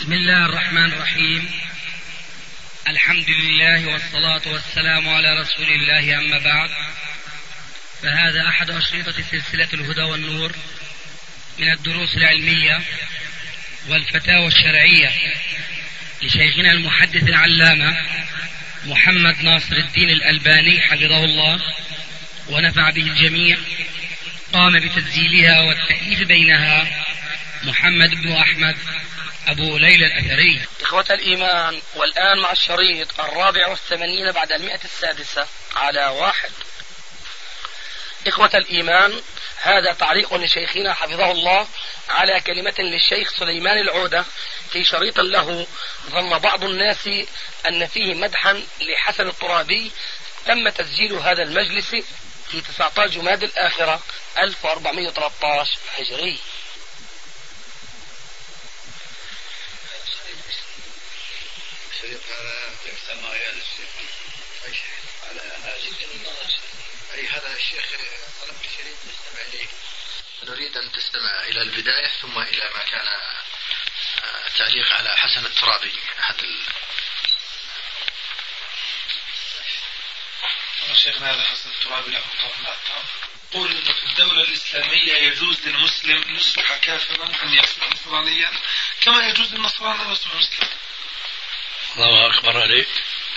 بسم الله الرحمن الرحيم. الحمد لله والصلاة والسلام على رسول الله، أما بعد، فهذا أحد أشرطة سلسلة الهدى والنور من الدروس العلمية والفتاوى الشرعية لشيخنا المحدث العلامة محمد ناصر الدين الألباني حفظه الله ونفع به الجميع. قام بتسجيلها والتأليف بينها محمد بن أحمد أبو ليلى الأثري. إخوة الإيمان، والآن مع الشريط 84 بعد 106 على 1. إخوة الإيمان، هذا تعليق لشيخنا حفظه الله على كلمة للشيخ سليمان العودة في شريط له ظن بعض الناس أن فيه مدحا لحسن الترابي. تم تسجيل هذا المجلس في 19 جماد الآخرة 1413 هجري. أي هذا الشيخ طلب شريط نستمع إليه. نريد أن تستمع إلى البداية ثم إلى ما كان تعليق على حسن الترابي أحد شيخنا هذا حسن الترابي له طبعا. قول إن في الدولة الإسلامية يجوز للمسلم أن يصبح كافرا أن يصبح نصرانيا كما يجوز للنصراني أن يصبح مسلما. الله أكبر عليك.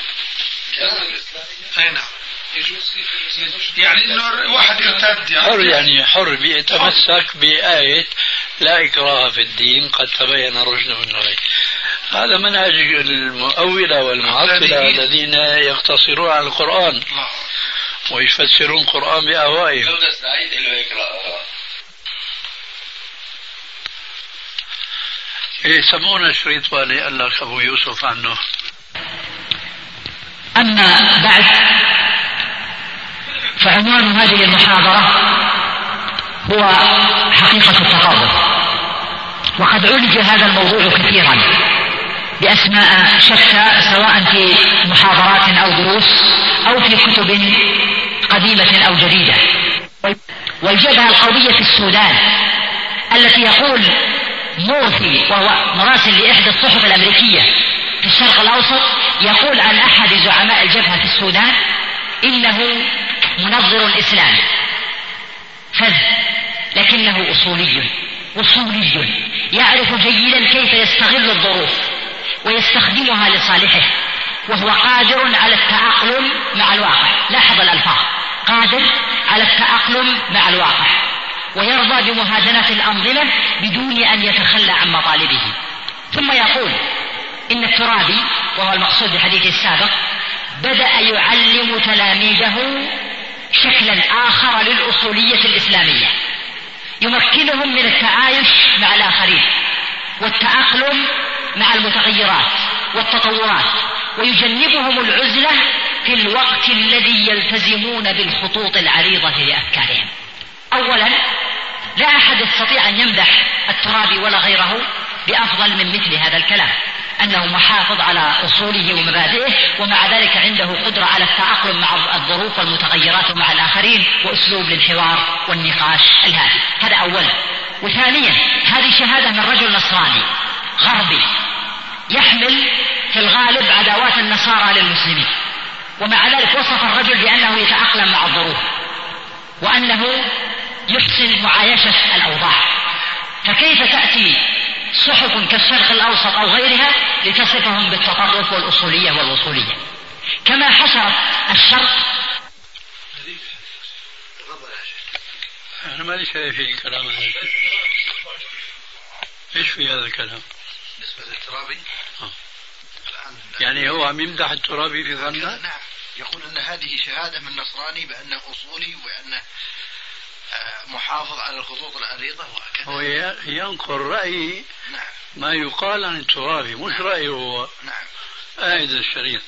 أي نعم يجوز. يعني إنه واحد يرتد يعني حر بيتمسك بآية لا إكراه في الدين قد تبين الرشد من الغي. هذا منهج المؤولة والمعطلة الذين يقتصرون على القرآن ويفسرون القرآن بأهوائهم. يسمون شريط والي قال لك أبو يوسف عنه. أما بعد، فعنوان هذه المحاضرة هو حقيقة التقرب، وقد عولج هذا الموضوع كثيرا بأسماء شتى، سواء في محاضرات أو دروس أو في كتب قديمة أو جديدة. والجبهة القومية في السودان التي يقول مورثي، وهو مراسل لإحدى الصحف الأمريكية في الشرق الأوسط، يقول عن أحد زعماء الجبهة في السودان إنه منظر إسلامي فذ، لكنه أصولي يعرف جيدا كيف يستغل الظروف ويستخدمها لصالحه، وهو قادر على التأقلم مع الواقع. لاحظ الألفاظ: قادر على التأقلم مع الواقع، ويرضى بمهادنة الأنظمة بدون أن يتخلى عن مطالبه. ثم يقول إن الترابي، وهو المقصود بحديثه السابق، بدأ يعلم تلاميذه شكلا آخر للأصولية الإسلامية يمكنهم من التعايش مع الآخرين والتأقلم مع المتغيرات والتطورات، ويجنبهم العزلة في الوقت الذي يلتزمون بالخطوط العريضة لأفكارهم. أولا، لا أحد يستطيع أن يمدح الترابي ولا غيره بأفضل من مثل هذا الكلام، أنه محافظ على أصوله ومبادئه، ومع ذلك عنده قدرة على التأقلم مع الظروف والمتغيرات ومع الآخرين، وأسلوب للحوار والنقاش الهادي. هذا أولا. وثانيا، هذه شهادة من رجل نصراني غربي يحمل في الغالب عداوات النصارى للمسلمين، ومع ذلك وصف الرجل بأنه يتأقلم مع الظروف وأنه يحسن معايشة الأوضاع. فكيف تأتي صحف كالشرق الأوسط أو غيرها لتصفهم بالتطرف والأصولية والوصولية؟ كما حشرت الشرق. أنا مالي شايف في كلام هذا. إيش في هذا الكلام؟ بالنسبة للترابي يعني هو عم يمدح الترابي في ظنه؟ نعم، يقول أن هذه شهادة من نصراني بأنه أصولي وأنه محافظ على الخطوط العريضة وهكذا. هو ينقل رأي ما يقال عن الترابي، مش رأيه هو. نعم. آيد الشريط.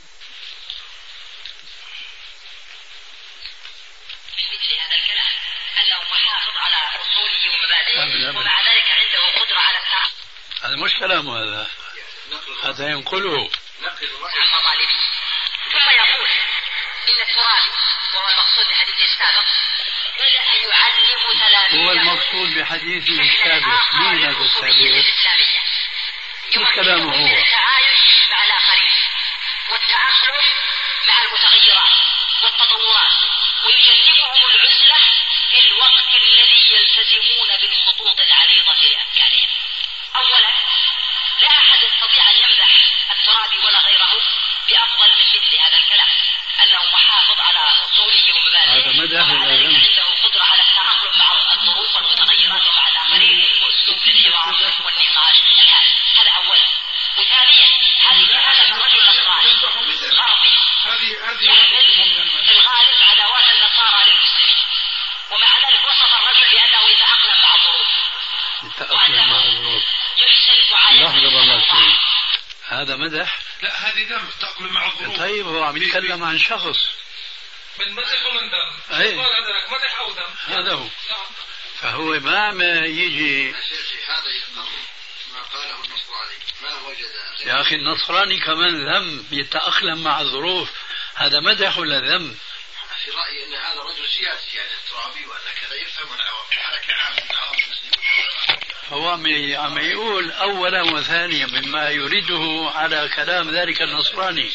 مثل هذا الكلام أنه محافظ على أصوله ومبادئه، ومع ذلك عنده قدرة على التعامل. هذا مش كلامه، هذا ينقله عن مطالبه. ثم يقول إن الترابي، وهو المقصود بحديثه السابق، بدأ يعلم تلاميذه. هو المقصود بحديثه السابق. مين هذا السابق؟ كلامه هو التعايش مع الآخرين والتأقلم مع المتغيرات والتطورات، ويجنبهم العزلة في الوقت الذي يلتزمون بالخطوط العريضة لأفكارهم. أولا، لا أحد يستطيع أن يمدح الترابي ولا غيره بأفضل من مثل هذا الكلام، أنه محافظ على أصوله ومبادئه عنده قدرة على التأقلم مع الظروف والمتغيرات ومع الآخرين وأسلوب في الحوار والنقاش الهادف. هذا أولا. وثانيا، هذا الرجل الصالح غربي يحمل في الغالب عداوات النصارى للمسلمين، ومع ذلك وصف الرجل بأنه يتأقلم مع الظروف وأنه يحسن معايشة. هذا مدح؟ لا، هذه ذم، تأقلم مع الظروف. طيب هو عم يتكلم عن شخص من مدح ومن ذم. هذا مدح أو ذم، هذا هو. فهو ما يجي هذا يقر ما قاله النصراني ما وجد. يا أخي النصراني كمان ذم، يتأقلم مع الظروف، هذا مدح ولا ذم؟ في رأيي أن هذا رجل سياسي يعني الترابي، وأن كذا يفهم العوام حركة عامة من عوام المسلمين. هو عم يقول أولا وثانيا مما يريده على كلام ذلك النصراني.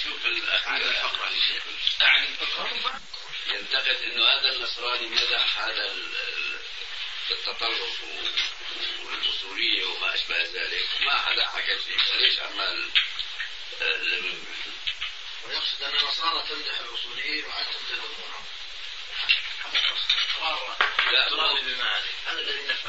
ينتقد أنه هذا النصراني مدح هذا التطرف والأصولية وما أشبه ذلك، ما حدا حكى فيه، ليش عمال ويقصد أن النصارى تمدح الأصوليين وعاد تمدحهم. لا ترابي بمعنى هذا الذي نفهم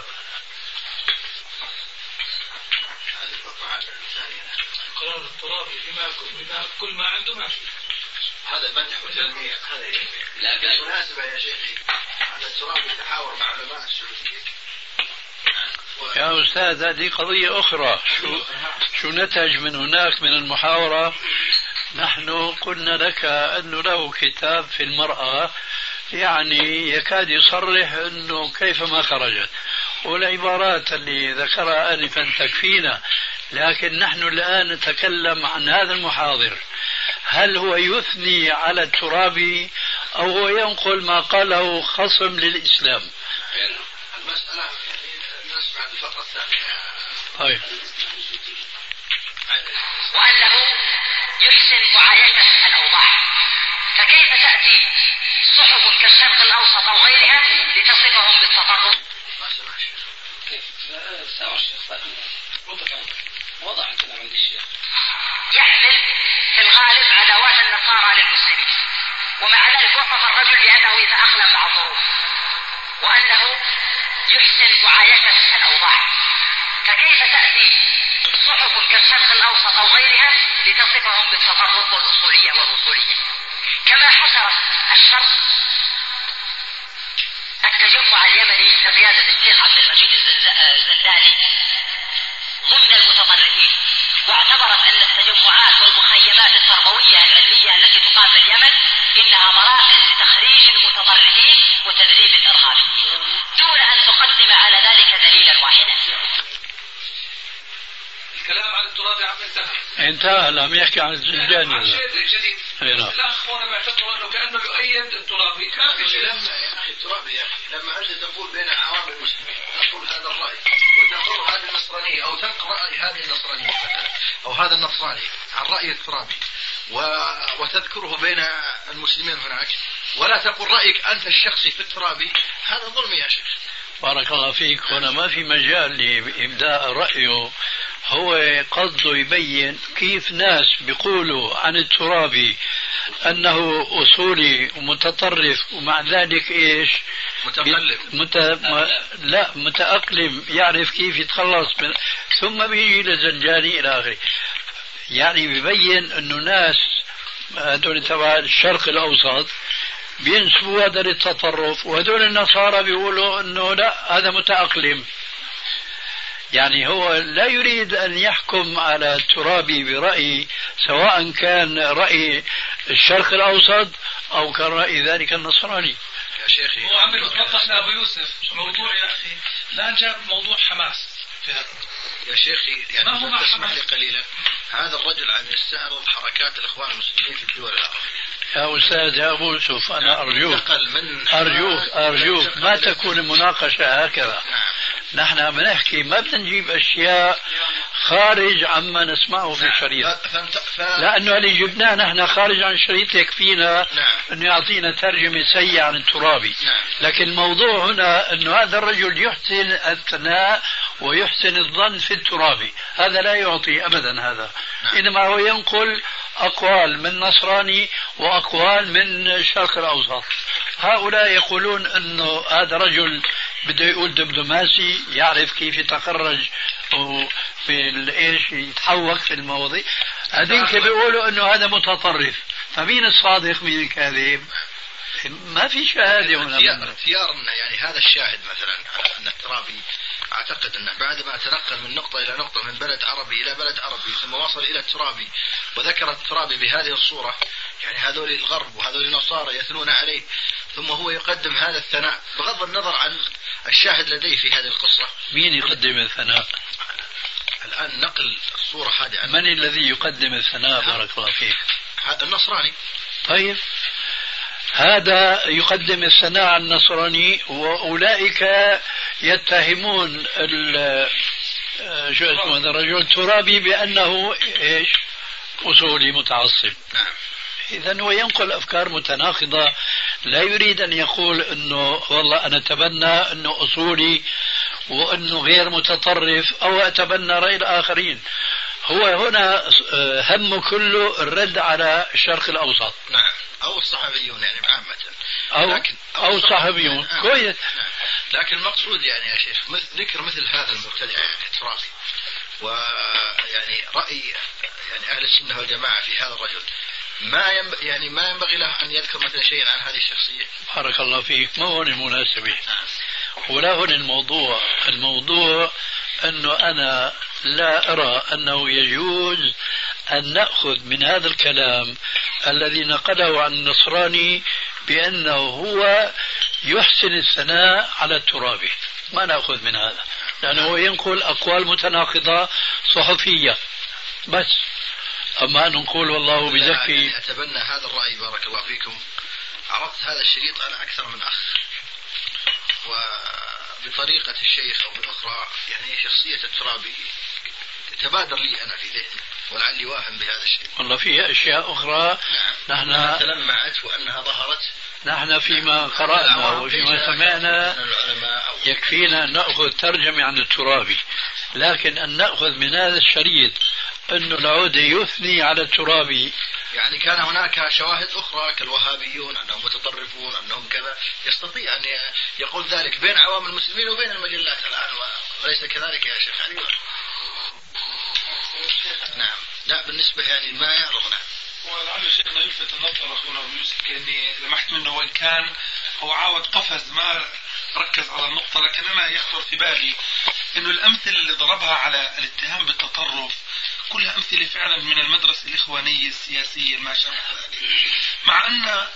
هذه القطعة الثانية. قرار الترابي بما كل ما عنده ماشي. هذا المدح والتنمية هذا لا بالمناسبة يا شيخي، هذا الترابي يتحاور مع علماء السعودية. يا أستاذ هذه قضية أخرى. شو نتج من هناك من المحاورة؟ نحن قلنا لك أنه له كتاب في المرأة يعني يكاد يصرح أنه كيفما خرجت، والعبارات اللي ذكرها آنفا تكفينا، لكن نحن الآن نتكلم عن هذا المحاضر. هل هو يثني على الترابي أو هو ينقل ما قاله خصم للإسلام؟ المسألة نسمع الفقرة الثانية. طيب. وأنه يحسن معايشة الأوضاع، فكيف تأتي صحف كالشرق الأوسط أو غيرها لتصفهم بالتطرف؟ يحمل في الغالب عداوات النصارى للمسلمين، ومع ذلك وصف الرجل بأنه يتأقلم مع الظروف وأنه يحسن معايشة الأوضاع، فكيف تأتي صحف كالشرق الأوسط أو غيرها لتصفهم بالتطرف والأصولية والوصولية؟ كما حشرت الشرق التجمع اليمني بقيادة الشيخ عبد المجيد الزنداني ضمن المتطرفين، واعتبرت أن التجمعات والمخيمات التربوية العلمية التي تقام في اليمن إنها مراكز لتخريج المتطرفين وتدريب الإرهابيين، دون أن تقدم على ذلك دليلا واحدا. الكلام عن الترابي عم انتهى، لم يحكي عن الزنداني. شيء جديد. الأخ وانا بعتبر أنه كأنه يؤيد الترابي. ما في شيء. الترابي يا أخي لما أنت تقول بين عوام المسلمين تقول هذا الرأي وتقول هذه النصرانية أو تنقل رأي هذه النصرانية أو هذا النصراني عن رأي الترابي وتذكره بين المسلمين هناك، ولا تقول رأيك أنت الشخصي في الترابي، هذا ظلم يا شيخ. بارك الله فيك. هنا ما في مجال لإبداء رأيه، هو قصده يبين كيف ناس بيقولوا عن الترابي أنه أصولي ومتطرف ومع ذلك إيش متقلب لا متأقلم، يعرف كيف يتخلص من، ثم بيجي لزنجاني إلى آخره. يعني بيبين أنه ناس هذول تبع الشرق الأوسط بينسبوا هذا للتطرف، وهذول النصارى بيقولوا أنه لا هذا متأقلم. يعني هو لا يريد أن يحكم على الترابي برأي، سواء كان رأي الشرق الأوسط أو كان رأي ذلك النصراني. يا شيخي هو عم يوضح لأبو يوسف موضوع يا أخي، لا جاب موضوع حماس في هذا. يا شيخي يعني ما تسمح لي قليلا، هذا الرجل عم يستعرض حركات الإخوان المسلمين في الدول العربية. يا أستاذ يا أبو يوسف أنا أرجوك ما تكون المناقشة هكذا. نحن بنحكي ما بنجيب أشياء خارج عما نسمعه في الشريط. لأنه اللي جبناه نحن خارج عن الشريط يكفينا أنه يعطينا ترجمة سيئة عن الترابي. لكن الموضوع هنا أنه هذا الرجل يحسن الثناء ويحسن الظن في الترابي، هذا لا يعطي أبدا هذا. إنما هو ينقل أقوال من نصراني وأقوال من الشرق الأوسط. هؤلاء يقولون أنه هذا رجل بده يقول دبلوماسي يعرف كيف يتخرج وفي ايش يتحوك في المواضيع. هذيك بيقولوا انه هذا متطرف. فمين الصادق مين الكاذب؟ ما في شهاده هنا. اختيارنا يعني هذا الشاهد مثلا ان الترابي اعتقد انه بعد ما تنقل من نقطه الى نقطه من بلد عربي الى بلد عربي ثم وصل الى الترابي وذكر الترابي بهذه الصوره، يعني هذول الغرب وهذول النصارى يثنون عليه، ثم هو يقدم هذا الثناء بغض النظر عن الشاهد لديه في هذه القصة. مين يقدم الثناء؟ الآن نقل الصورة هذه. من الذي يقدم الثناء؟ بارك الله فيك. هذا النصراني. طيب هذا يقدم الثناء على النصراني، وأولئك يتهمون شو اسمه هذا الرجل الترابي بأنه إيش؟ أصولي متعصب. نعم. إذن هو ينقل أفكار متناقضة، لا يريد أن يقول أنه والله أنا أتبنى أنه أصولي وأنه غير متطرف أو أتبنى رأي الآخرين. هو هنا هم كله الرد على الشرق الأوسط. نعم. أو الصحفيون يعني عامة. أو الصحفيون. كويس. لكن المقصود يعني يا شيخ ذكر مثل هذا المبتدع الترابي ويعني رأي يعني أهل السنة والجماعة في هذا الرجل ما ينبغي له أن يذكر مثلا شيئا عن هذه الشخصية. بارك الله فيك. ما هون المناسبة ولا هون الموضوع أنه أنا لا أرى أنه يجوز أن نأخذ من هذا الكلام الذي نقله عن النصراني بأنه هو يحسن الثناء على الترابي. ما نأخذ من هذا لأنه ينقل أقوال متناقضة صحفية بس. أما أن نقول والله بزكي يعني أتبنى هذا الرأي. بارك الله فيكم. عرضت هذا الشريط أنا أكثر من أخ، وبطريقة الشيخ أو بالأخرى يعني شخصية الترابي تبادر لي أنا في ذهني ولعلي واهم بهذا الشيء. والله فيها أشياء أخرى نحن تلمعت وأنها ظهرت. نحن فيما قرأنا وفيما سمعنا يكفينا أن نأخذ ترجمة عن الترابي، لكن أن نأخذ من هذا الشريط أن العودة يثني على الترابي. يعني كان هناك شواهد أخرى كالوهابيون أنهم متطرفون أنهم كذا، يستطيع أن يقول ذلك بين عوام المسلمين وبين المجلات الآن، وليس كذلك يا شيخ علي. نعم. لا بالنسبة يعني ما يعرضنا. ولعل شيخنا يلفت النظر أخونا أبو يوسف كأني لمحت منه وإن كان هو عاود قفز ما ركز على النقطة، لكن أنا يخطر في بالي إنه الأمثلة اللي ضربها على الاتهام بالتطرف كلها أمثلة فعلا من المدرسة الإخوانية السياسية ما شابه ذلك، مع أن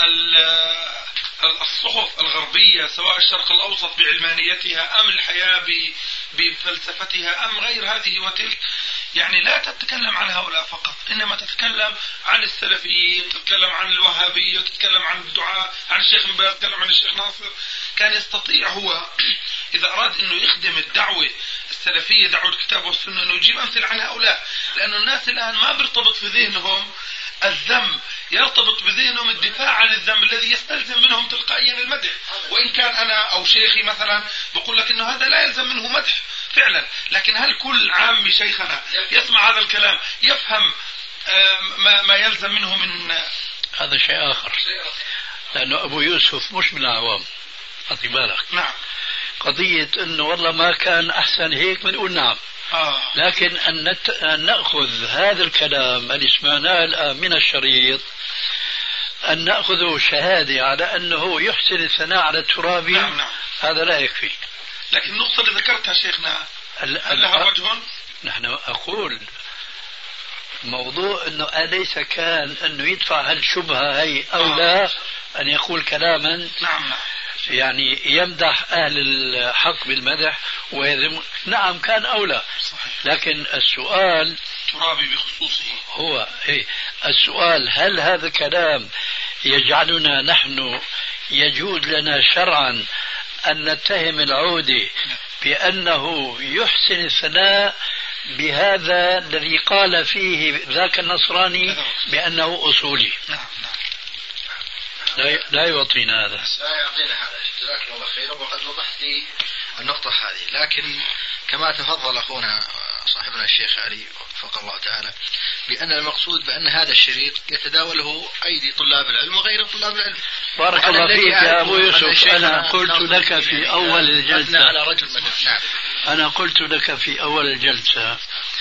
الصحف الغربية سواء الشرق الأوسط بعلمانيتها أم الحياة بفلسفتها أم غير هذه وتلك يعني لا تتكلم عن هؤلاء فقط، إنما تتكلم عن السلفيين، تتكلم عن الوهابية، تتكلم عن الدعاء، عن الشيخ بن باز، تتكلم عن الشيخ ناصر. كان يستطيع هو إذا أراد أنه يخدم الدعوة السلفية دعوة الكتاب والسنة أنه يجيب أمثلة عن هؤلاء، لأن الناس الآن ما بيرتبط في ذهنهم الذم، يرتبط بذهنهم الدفاع عن الذم الذي يستلزم منهم تلقائيا المدح. وإن كان أنا أو شيخي مثلا بقول لك أنه هذا لا يلزم منه مدح فعلا، لكن هل كل عام شيخنا يسمع هذا الكلام يفهم ما يلزم منه من هذا شيء آخر؟ لأنه أبو يوسف مش من العوام، أعطي بالك. نعم. قضية أنه والله ما كان أحسن هيك بنقول نعم، لكن أن نأخذ هذا الكلام اللي سمعناه الآن من الشريط أن نأخذه شهادة على أنه يحسن الثناء على الترابي. نعم. هذا لا يكفي. لكن النقطة اللي ذكرتها شيخنا هل لها وجه؟ نحن أقول موضوع أنه أليس كان أنه يدفع هالشبهة هي أو لا أن يقول كلاما نعم يعني يمدح أهل الحق بالمدح ويذم. نعم كان أولى. صحيح. لكن السؤال ترابي بخصوصه هو السؤال هل هذا الكلام يجعلنا نحن يجوز لنا شرعا أن نتهم العودة بأنه يحسن الثناء بهذا الذي قال فيه ذاك النصراني بأنه أصولي. لا يعطينا هذا. لا يعطينا هذا. جزاك الله خيرا. وقد وضحت لي النقطة هذه، لكن كما تفضل أخونا صاحبنا الشيخ علي وفق الله تعالى بأن المقصود بأن هذا الشريط يتداوله أيدي طلاب العلم وغير طلاب العلم. بارك الله فيك يا أبو يوسف. أنا قلت لك في أول الجلسة أنا قلت لك في أول الجلسة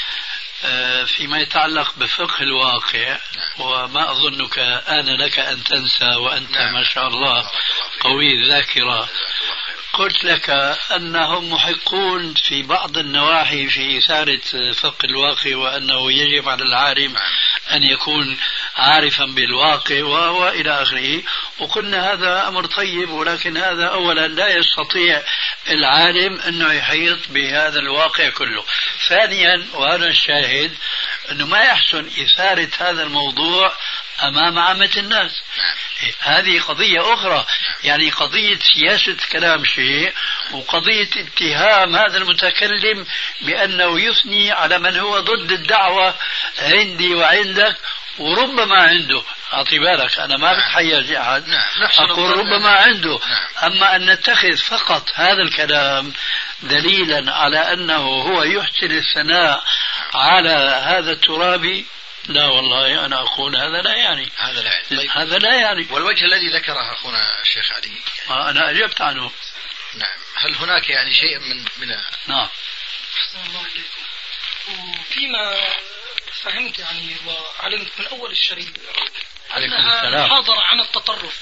فيما يتعلق بفقه الواقع، وما أظنك آن لك أن تنسى وأنت ما شاء الله قوي الذاكرة، قلت لك أنهم محقون في بعض النواحي في إثارة فقه الواقع، وأنه يجب على العالم أن يكون عارفا بالواقع وهو إلى آخره. وقلنا هذا أمر طيب، ولكن هذا أولا لا يستطيع العالم أنه يحيط بهذا الواقع كله. ثانيا، وهذا الشاهد، أنه ما يحسن إثارة هذا الموضوع أمام عامة الناس. هذه قضية أخرى، يعني قضية سياسة كلام شيء، وقضية اتهام هذا المتكلم بأنه يثني على من هو ضد الدعوة عندي وعندك، وربما عنده. أعطي بالك، أنا ما بتحيز أحد، أقول ربما عنده. أما أن نتخذ فقط هذا الكلام دليلا على أنه هو يحسن الثناء على هذا الترابي، لا والله أنا أقول هذا لا يعني. هذا لا يعني. والوجه الذي ذكره أخونا الشيخ علي أنا أجبت عنه. نعم. هل هناك يعني شيء من نعم. أحسن الله إليكم. وفيما فهمت يعني وعلمت من أول الشريط أنها محاضرة عن التطرف،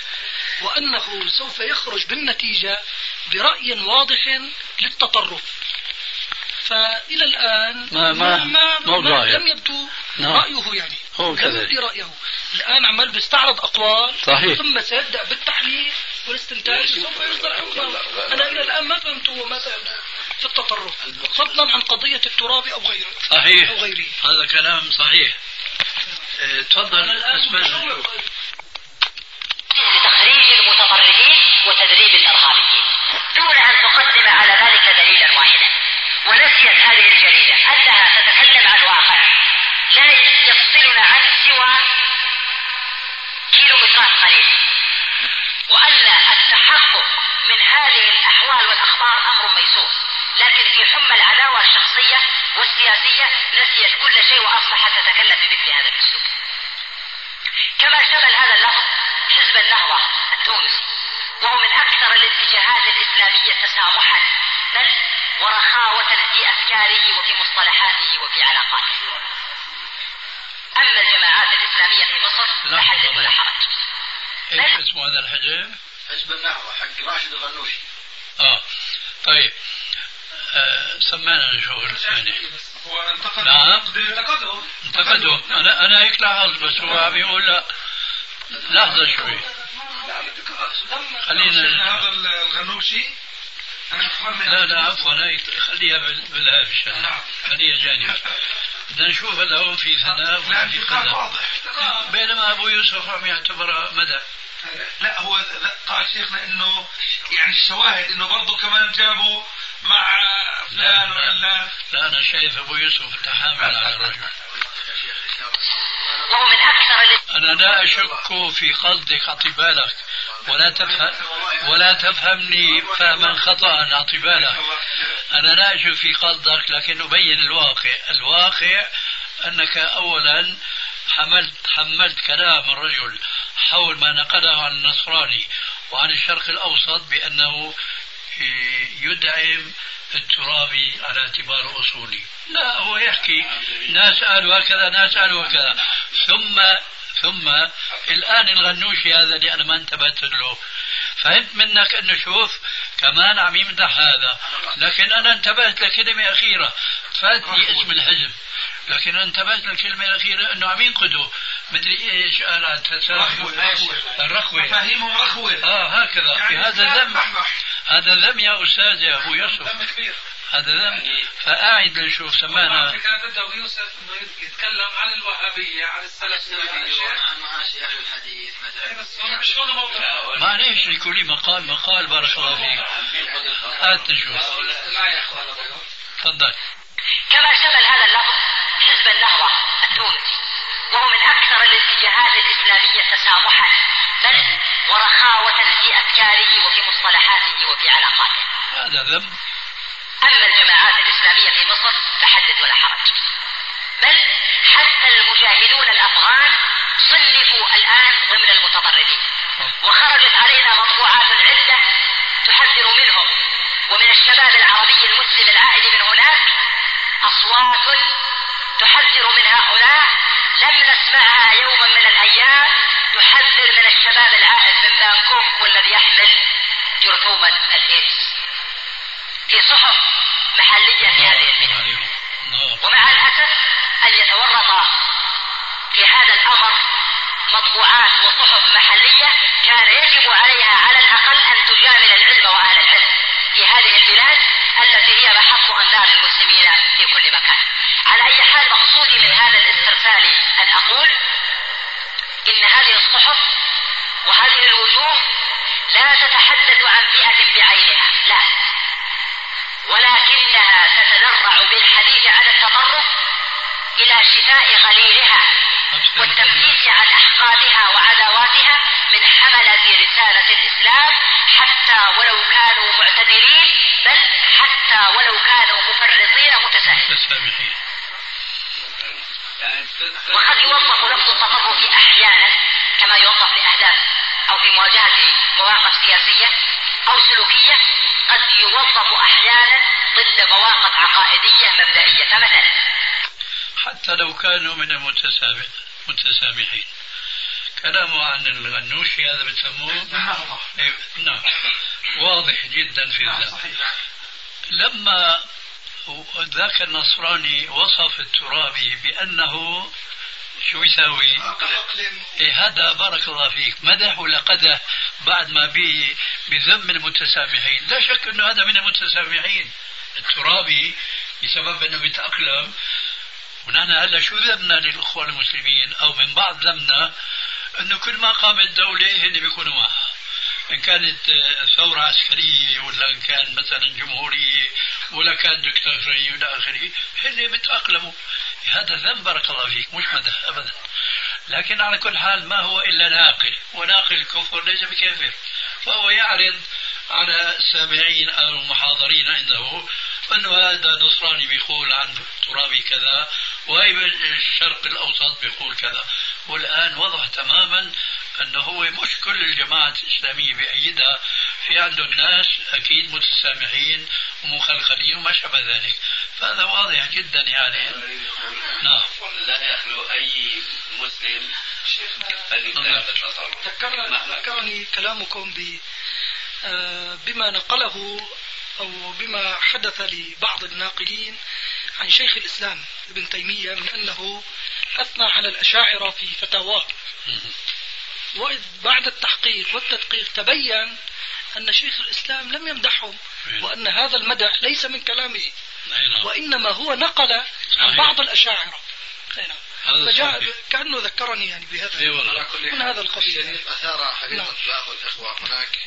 وأنه سوف يخرج بالنتيجة برأي واضح للتطرف. فإلى الآن ما لم يبدو رأيه، يعني لم يبدي رأيه. الآن عمال بيستعرض أقوال، صحيح، ثم سيبدأ بالتحليل والاستنتاج، سوف يصدر أقوال. أنا إلى الآن ما فهمت هو ماذا في التطرف، فضلا عن قضية التراب أو غيره. صحيح، أو غيره. هذا كلام صحيح. تفضل. لتخريج المتطرفين وتدريب الإرهابيين، دون أن تقدم على ذلك دليلا واحدا. ونسيت هذه الجريدة أنها تتكلم عن واقع لا يفصلنا عنه سوى كيلومترات قليل، وأن التحقق من هذه الأحوال والأخبار أمر ميسور، لكن في حمى العداوة الشخصية والسياسية نسيت كل شيء وأصبحت تتكلم بمثل هذا الأسلوب. كما شمل هذا اللفظ حزب النهضة التونسي، وهو من أكثر الاتجاهات الإسلامية تسامحا بل ورخاوة في أفكاره وفي مصطلحاته وفي علاقاته. أما الجماعات الإسلامية في مصر فحدث ولا حرج. ايش اسمه هذا الحزب؟ حزب النهضة حق راشد الغنوشي. طيب. سمعنا نشوف الثاني. هو انتقد. نعم. انتقدوا. أنا هيك لاحظ، بس هو عم يقول لا. لحظة شوي. خلينا هذا الغنوشي. لا عفوا، خليها بالهامش، خليها جانب. بدنا نشوف هل هو في ثناء ولا في قدر، بينما أبو يوسف عم يعتبر مدى. لا هو قال شيخنا انه يعني الشواهد انه برضه كمان جابوا مع فلان ولا لا انا شايف ابو يوسف تحامل على الرجل. وهو من اكثر انا لا اشك في قصدك، اعطي بالك، ولا تفهمني فهما خطأ، اعطي بالك. انا لا اشك في قصدك، لكن ابين الواقع انك اولا حملت كلام الرجل حول ما نقله عن النصراني وعن الشرق الأوسط بأنه يدعم الترابي على اعتبار أصولي. لا، هو يحكي ناس قالوا هكذا ناس قالوا هكذا، ثم الآن الغنوشي هذا اللي أنا ما انتبهت له فهمت منك أنه شوف كمان عم يمدح هذا، لكن أنا انتبهت لكلمة أخيرة فاتني اسم الحزب، لكن انتبهت للكلمة الأخيرة أنه عم ينقدوا مدري إيش قال الرخوة فهمهم رخوة. هكذا. في هذا ذم يا أستاذ يا أبو يوسف، هذا ذم. فأعد لنشوف. سمعنا كان بده أبو يوسف إنه يتكلم عن الوهابية عن السلفية عن أهل الحديث مثلا، مش هذا موضوع. معليش لكل مقال بارك الله فيك. هات نشوف. تفضل. كما شمل هذا اللفظ حزب النهضة التونسي، وهو من أكثر الاتجاهات الإسلامية تسامحا بل ورخاوة في أفكاره وفي مصطلحاته وفي علاقاته. هذا ذنب. أما الجماعات الإسلامية في مصر فحدث ولا حرج، بل حتى المجاهدون الأفغان صنفوا الآن ضمن المتطرفين، وخرجت علينا مطبوعات عدة تحذر منهم، ومن الشباب العربي المسلم العائد من هناك أصوات تحذر من هؤلاء لم نسمعها يوما من الأيام تحذر من الشباب العائد من بانكوك والذي يحمل جرثومة الإيدز في صحف محلية في هذه البلاد. ومع الأسف أن يتورط في هذا الأمر مطبوعات وصحف محلية كان يجب عليها على الأقل أن تجامل العلم وأهل العلم في هذه البلاد التي هي محط أنظار المسلمين في كل مكان. على أي حال مقصودي من هذا الاسترسال أن أقول إن هذه الصحف وهذه الوجوه لا تتحدث عن فئة بعينها، لا، ولكنها تتذرع بالحديث عن التطرف إلى شفاء غليلها والتنفيس عن أحقادها وعداواتها من حملة رسالة الإسلام، حتى ولو كانوا معتدلين بل حتى ولو كانوا مفرطين متسامحين. وقد يوظف لفظ التطرف أحيانا كما يوظف لأهداف أو في مواجهة مواقف سياسية أو سلوكية، قد يوظف أحيانا ضد مواقف عقائدية مبدئية. فمثلا حتى لو كانوا من المتسامحين، كلامه عن الغنوشي هذا بتسموه نعم واضح جدا في ذلك. لما ذاك النصراني وصف الترابي بأنه شو يساوي؟ هذا بارك الله فيك مدح ولا قدح بعد ما بذم المتسامحين؟ لا شك أنه هذا من المتسامحين الترابي بسبب أنه بيتأقلم. ونحن هلا شو ذمنا للإخوان المسلمين أو من بعض ذمنا أنه كل ما قامت دولة هن بيكونوا معها، إن كانت ثورة عسكرية ولا إن كان مثلا جمهورية ولا كان دكتاتورية إلى آخره، هن بيتأقلموا. هذا ذنب بارك الله فيك مش مدح أبدا. لكن على كل حال ما هو إلا ناقل، وناقل الكفر ليس بكافر، فهو يعرض على السامعين أو المحاضرين عنده أنه هذا نصراني بيقول عن ترابي كذا، وهي الشرق الأوسط بيقول كذا. والآن وضح تماما أنه هو مش كل الجماعات الإسلامية بأيدها، في عنده الناس أكيد متسامحين ومخلخلين وما شابه ذلك، فهذا واضح جدا يعني. نعم. لا يخلو أي مسلم ذكرني كلامكم بما نقله أو بما حدث لبعض الناقلين عن شيخ الإسلام ابن تيمية من أنه أثنى على الأشاعرة في فتاواه، وبعد التحقيق والتدقيق تبين أن شيخ الإسلام لم يمدحهم، وأن هذا المدح ليس من كلامه وإنما هو نقل عن بعض الأشاعرة. فجاء كأنه ذكرني يعني بهذا من هذا القبيل. أثار حقيقة بعض الإخوة هناك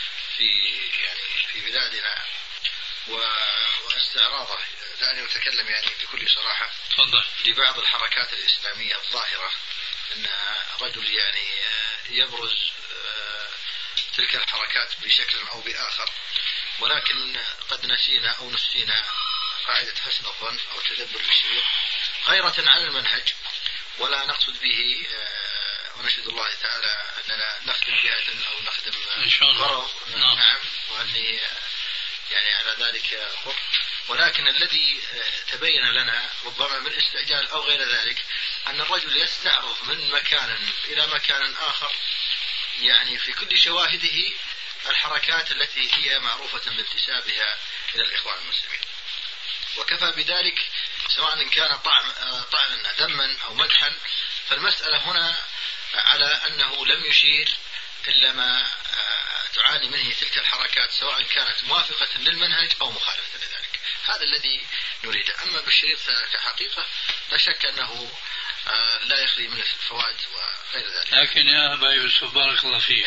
في بلادنا واستعراضه، دعني أتكلم يعني بكل صراحة لبعض الحركات الإسلامية الظاهرة، أن رجل يعني يبرز تلك الحركات بشكل أو بآخر، ولكن قد نسينا أو نسينا قاعدة حسن الظن أو تدبر الشيء غيرة على المنهج، ولا نقصد به ونشهد الله تعالى أننا نخدم جهة أو نخدم غرض. نعم. وأني يعني على ذلك خط، ولكن الذي تبين لنا ربما من استعجال أو غير ذلك أن الرجل يستعرض من مكان إلى مكان آخر، يعني في كل شواهده الحركات التي هي معروفة بانتسابها إلى الإخوان المسلمين، وكفى بذلك سواء إن كان طعنا ذما أو مدحا. فالمسألة هنا على أنه لم يشير إلا ما تعاني منه تلك الحركات، سواء كانت موافقة للمنهج أو مخالفة لذلك. هذا الذي نريده. أما بالشريط كحقيقة لا شك أنه لا يخلي من الفوائد وغير ذلك. لكن يا أبا يوسف بارك الله فيك،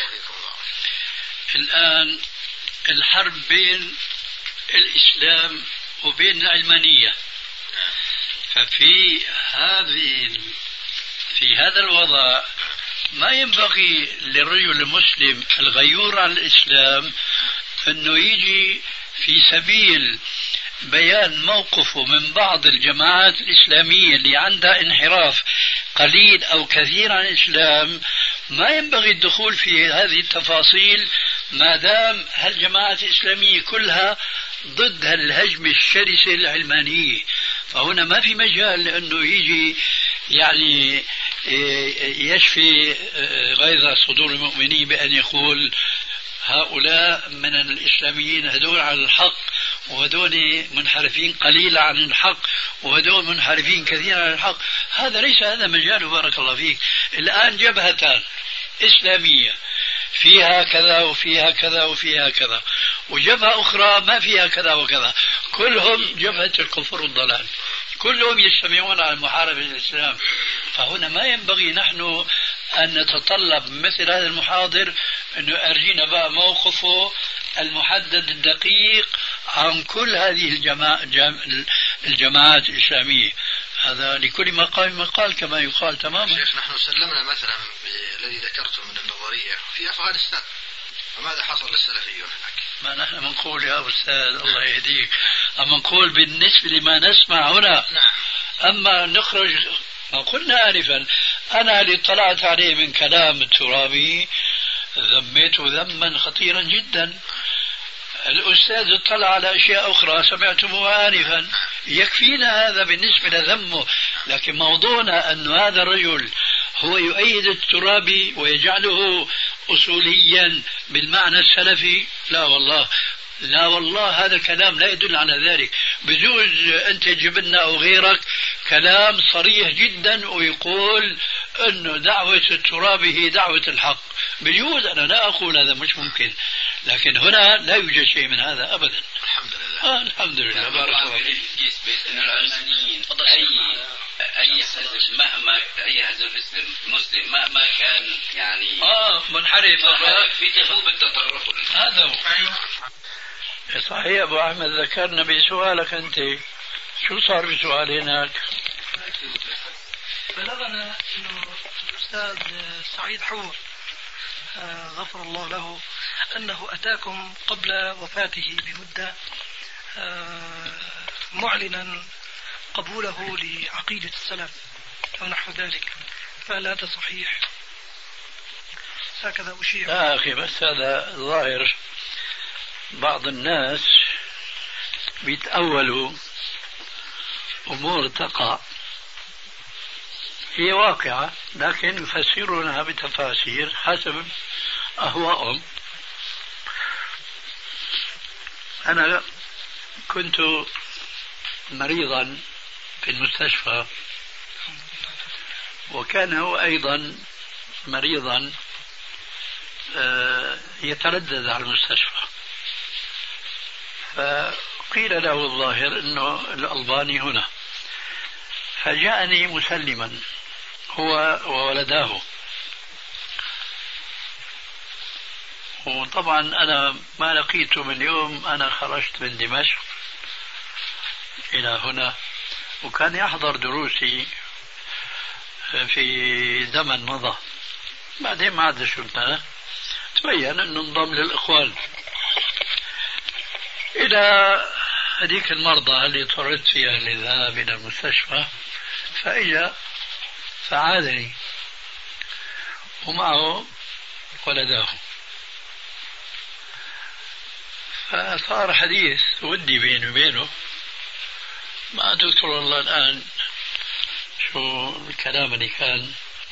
الآن الحرب بين الإسلام وبين العلمانية ففي هذا الوضع ما ينبغي للرجل المسلم الغيور عن الإسلام أنه يجي في سبيل بيان موقفه من بعض الجماعات الإسلامية اللي عندها انحراف قليل أو كثير عن الإسلام. ما ينبغي الدخول في هذه التفاصيل ما دام هالجماعات الإسلامية كلها ضد الهجمة الشرسة العلمانية. فهنا ما في مجال لأنه يجي يعني يشفي غيظ صدور المؤمنين بأن يقول هؤلاء من الإسلاميين هدول على الحق وهدول منحرفين قليلا عن الحق وهدول منحرفين كثيرا عن الحق. هذا مجاله. بارك الله فيك. الآن جبهتان إسلامية فيها كذا وفيها كذا وفيها كذا، وجبهة أخرى ما فيها كذا وكذا، كلهم جبهة الكفر والضلال، كلهم يجتمعون على محاربة الإسلام. فهنا ما ينبغي نحن أن نتطلب مثل هذا المحاضر أنه أرجينا بقى موقفه المحدد الدقيق عن كل هذه الجماعات الإسلامية. هذا لكل مقام مقال كما يقال. تماما. شيخ نحن سلمنا مثلا الذي ذكرته من النظرية في أفغانستان، فماذا حصل للسلفيون هناك؟ ما نحن منقول يا أستاذ الله يهديك، أما نقول بالنسبة لما نسمع هنا. نعم. أما نخرج ما قلنا آنفا، أنا اللي اطلعت عليه من كلام الترابي ذميته ذما خطيرا جدا. الأستاذ اطلع على أشياء أخرى سمعتموها آنفا، يكفينا هذا بالنسبة لذمه. لكن موضوعنا أن هذا الرجل هو يؤيد الترابي ويجعله أصوليا بالمعنى السلفي، لا والله، لا والله، هذا الكلام لا يدل على ذلك. بجوز أنت تجيب لنا أو غيرك كلام صريح جدا ويقول أنه دعوة الترابي هي دعوة الحق، بجوز، أنا لا أقول هذا مش ممكن، لكن هنا لا يوجد شيء من هذا أبدا. الحمد لله. الحمد لله. بارك الله فيك. أي حزب مهما أي حزب مسلم مهما كان يعني منحرف في جنوب التطرف، هذا هو. صحيح. أبو أحمد ذكرنا بسؤالك أنت، شو صار بسؤال هناك؟ بلغنا أنه الأستاذ سعيد حور غفر الله له أنه أتاكم قبل وفاته بمدة معلنا قبوله لعقيدة السلف أو نحو ذلك، فهل هذا صحيح؟ هكذا أشير. لا أخي، بس هذا ظاهر بعض الناس بيتأولوا أمور تقع هي واقعة لكن يفسرونها بتفاسير حسب أهوائهم. أنا كنت مريضا في المستشفى وكان هو أيضا مريضا يتردد على المستشفى، فقيل له الظاهر أنه الألباني هنا، فجاءني مسلما هو وولداه. وطبعا أنا ما لقيته من يوم أنا خرجت من دمشق إلى هنا، وكان يحضر دروسي في زمن مضى، بعدين ما عاد شفناه، تبين أنه انضم للإخوان. إلى هذيك المرضى اللي اضطررت فيها للذهاب إلى المستشفى، فإجا فعادني ومعه ولداه، فصار حديث ودي بيني وبينه. ما أذكر والله الآن شو الكلام اللي كان،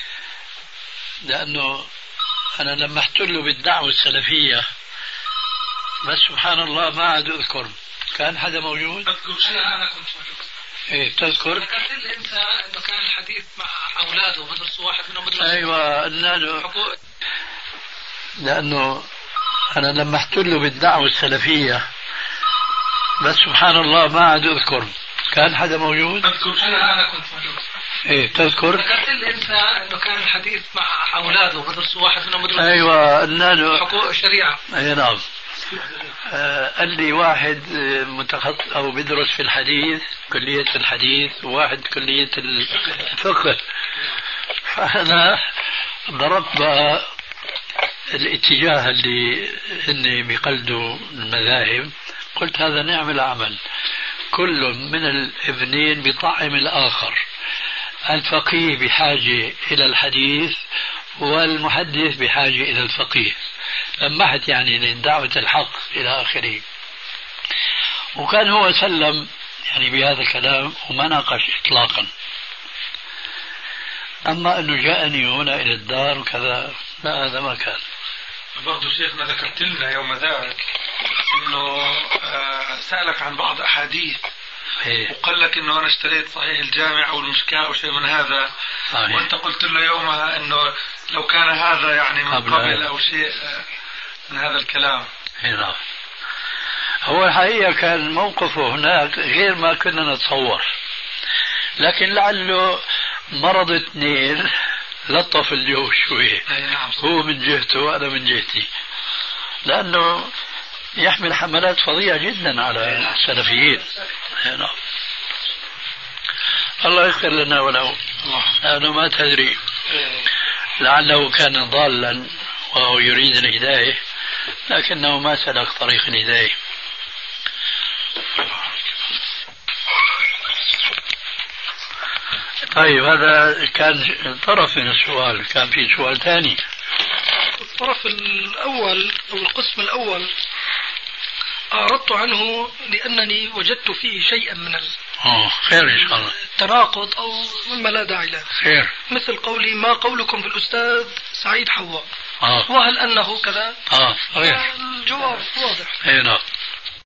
لأنه أنا لما احتله بالدعوة السلفية بس سبحان الله ما عاد أذكر. كان حدا موجود؟ أنا كنت موجود. إيه تذكر؟ ذكرت لي أنت إنه كان الحديث مع أولاده مدرسة واحد منهم مدرسة. أيوة، لأنه أنا لما احتله بالدعوة السلفية بس سبحان الله ما عاد أذكر. كان حدا موجود؟ أنا كنت موجود. إيه تذكر؟ ذكرت لي أنت إنه كان الحديث مع أولاده مدرسة واحد منهم مدرسة. أيوة، حقوق الشريعة. أي نعم. قال لي واحد متخصص أو بيدرس في الحديث، كلية الحديث، وواحد كلية الفقه. فأنا ضربت بقى الاتجاه اللي هن بيقلدوا المذاهب، قلت هذا نعمل عمل، كل من الابنين بيطعم الآخر، الفقيه بحاجة إلى الحديث والمحدث بحاجة إلى الفقيه، لمحت يعني لدعوة الحق إلى آخره. وكان هو سلم يعني بهذا الكلام وما ناقش إطلاقا. أما أنه جاءني هنا إلى الدار وكذا، لا، هذا ما كان. برضو شيخنا ذكرت لنا يوم ذاك أنه سألك عن بعض أحاديث وقال لك أنه أنا اشتريت صحيح الجامع أو المشكاة أو شيء من هذا، وأنت قلت له يومها أنه لو كان هذا يعني من قبل أو شيء من هذا الكلام. نعم. هو الحقيقة كان موقفه هناك غير ما كنا نتصور، لكن لعله مرض اثنين لطف الجو شوية. هو من جهته وأنا من جهتي، لأنه يحمل حملات فظيعة جدا على السلفيين. الله يغفر لنا وله، لأنه ما تدري، لعله كان ضالا وهو يريد الهداية لكنه ما سلك طريق الهداية. طيب، هذا كان طرف من السؤال، كان في سؤال ثاني. الطرف الأول أو القسم الأول أعرضت عنه لأنني وجدت فيه شيئا من خير إن شاء الله التناقض أو مما لا داعي له. خير. مثل قولي ما قولكم في الأستاذ سعيد حواء، وهل أنه كذا؟ صحيح. الجواب واضح. نعم.